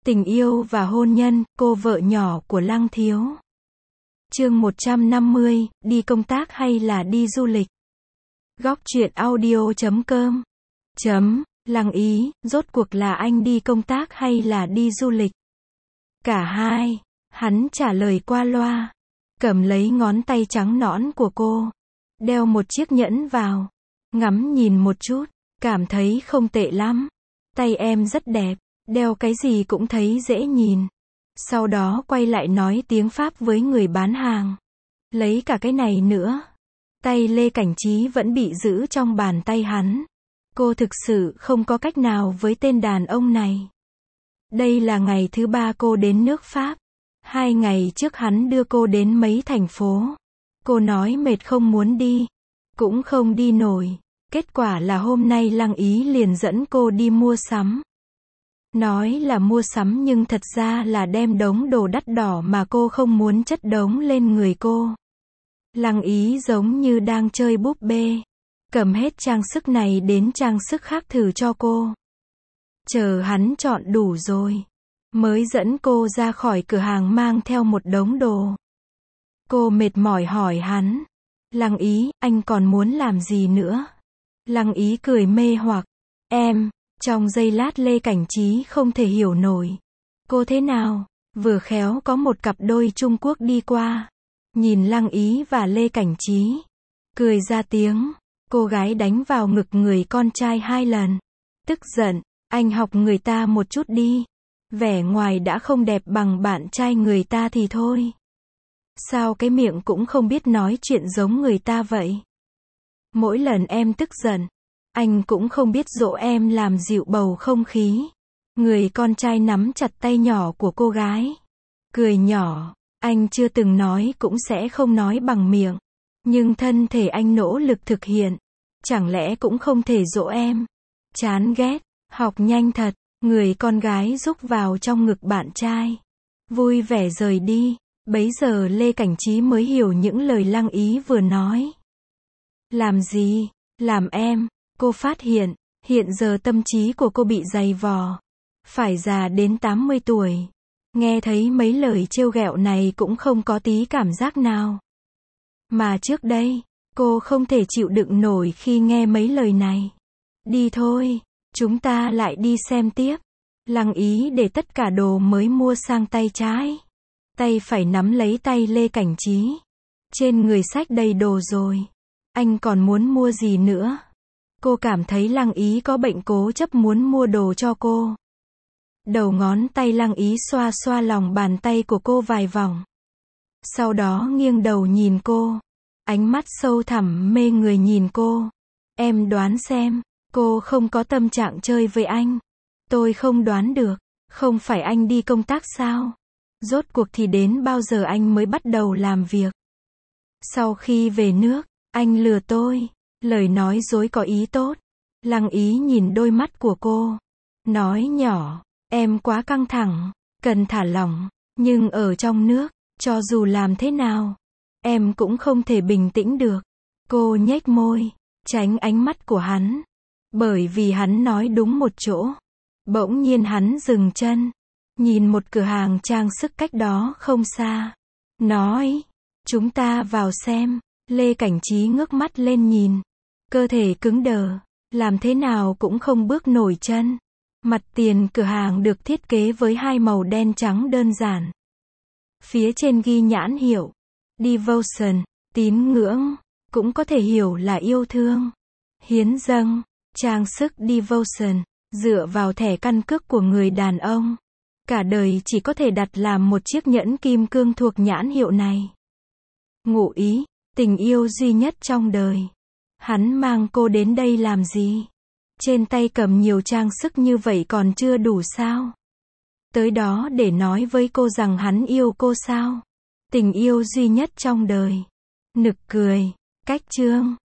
Tình yêu và hôn nhân, cô vợ nhỏ của Lăng Thiếu. Chương 150, đi công tác hay là đi du lịch? Góc truyện audio.com. Lăng Ý, rốt cuộc là anh đi công tác hay là đi du lịch? Cả hai, hắn trả lời qua loa. Cầm lấy ngón tay trắng nõn của cô, đeo một chiếc nhẫn vào, ngắm nhìn một chút, cảm thấy không tệ lắm. Tay em rất đẹp, đeo cái gì cũng thấy dễ nhìn. Sau đó quay lại nói tiếng Pháp với người bán hàng. Lấy cả cái này nữa. Tay Lê Cảnh Trí vẫn bị giữ trong bàn tay hắn. Cô thực sự không có cách nào với tên đàn ông này. Đây là ngày thứ 3 cô đến nước Pháp. 2 ngày trước hắn đưa cô đến mấy thành phố. Cô nói mệt không muốn đi. Cũng không đi nổi. Kết quả là hôm nay Lăng Ý liền dẫn cô đi mua sắm. Nói là mua sắm nhưng thật ra là đem đống đồ đắt đỏ mà cô không muốn chất đống lên người cô. Lăng Ý giống như đang chơi búp bê. Cầm hết trang sức này đến trang sức khác thử cho cô. Chờ hắn chọn đủ rồi, mới dẫn cô ra khỏi cửa hàng mang theo một đống đồ. Cô mệt mỏi hỏi hắn. Lăng Ý, anh còn muốn làm gì nữa? Lăng Ý cười mê hoặc. Em. Trong giây lát Lê Cảnh Trí không thể hiểu nổi. Cô thế nào? Vừa khéo có một cặp đôi Trung Quốc đi qua. Nhìn Lăng Ý và Lê Cảnh Trí. Cười ra tiếng. Cô gái đánh vào ngực người con trai 2 lần. Tức giận. Anh học người ta một chút đi. Vẻ ngoài đã không đẹp bằng bạn trai người ta thì thôi. Sao cái miệng cũng không biết nói chuyện giống người ta vậy? Mỗi lần em tức giận, anh cũng không biết dỗ em làm dịu bầu không khí. Người con trai nắm chặt tay nhỏ của cô gái. Cười nhỏ. Anh chưa từng nói cũng sẽ không nói bằng miệng. Nhưng thân thể anh nỗ lực thực hiện. Chẳng lẽ cũng không thể dỗ em? Chán ghét. Học nhanh thật. Người con gái rúc vào trong ngực bạn trai. Vui vẻ rời đi. Bấy giờ Lê Cảnh Trí mới hiểu những lời Lăng Ý vừa nói. Làm gì? Làm em. Cô phát hiện, hiện giờ tâm trí của cô bị dày vò. Phải già đến 80 tuổi. Nghe thấy mấy lời trêu ghẹo này cũng không có tí cảm giác nào. Mà trước đây, cô không thể chịu đựng nổi khi nghe mấy lời này. Đi thôi, chúng ta lại đi xem tiếp. Lăng Ý để tất cả đồ mới mua sang tay trái. Tay phải nắm lấy tay Lê Cảnh Trí. Trên người xách đầy đồ rồi. Anh còn muốn mua gì nữa? Cô cảm thấy Lăng Ý có bệnh cố chấp muốn mua đồ cho cô. Đầu ngón tay Lăng Ý xoa xoa lòng bàn tay của cô vài vòng. Sau đó nghiêng đầu nhìn cô. Ánh mắt sâu thẳm mê người nhìn cô. Em đoán xem, cô không có tâm trạng chơi với anh. Tôi không đoán được, không phải anh đi công tác sao? Rốt cuộc thì đến bao giờ anh mới bắt đầu làm việc? Sau khi về nước, anh lừa tôi. Lời nói dối có ý tốt. Lăng Ý nhìn đôi mắt của cô. Nói nhỏ, em quá căng thẳng, cần thả lỏng. Nhưng ở trong nước, cho dù làm thế nào, em cũng không thể bình tĩnh được. Cô nhếch môi, tránh ánh mắt của hắn. Bởi vì hắn nói đúng một chỗ. Bỗng nhiên hắn dừng chân. Nhìn một cửa hàng trang sức cách đó không xa. Nói, chúng ta vào xem. Lê Cảnh Trí ngước mắt lên nhìn. Cơ thể cứng đờ. Làm thế nào cũng không bước nổi chân. Mặt tiền cửa hàng được thiết kế với 2 màu đen trắng đơn giản. Phía trên ghi nhãn hiệu Devotion, tín ngưỡng. Cũng có thể hiểu là yêu thương. Hiến dâng. Trang sức Devotion. Dựa vào thẻ căn cước của người đàn ông. Cả đời chỉ có thể đặt làm một chiếc nhẫn kim cương thuộc nhãn hiệu này. Ngụ ý, tình yêu duy nhất trong đời. Hắn mang cô đến đây làm gì? Trên tay cầm nhiều trang sức như vậy còn chưa đủ sao? Tới đó để nói với cô rằng hắn yêu cô sao? Tình yêu duy nhất trong đời. Nực cười. Cách chương.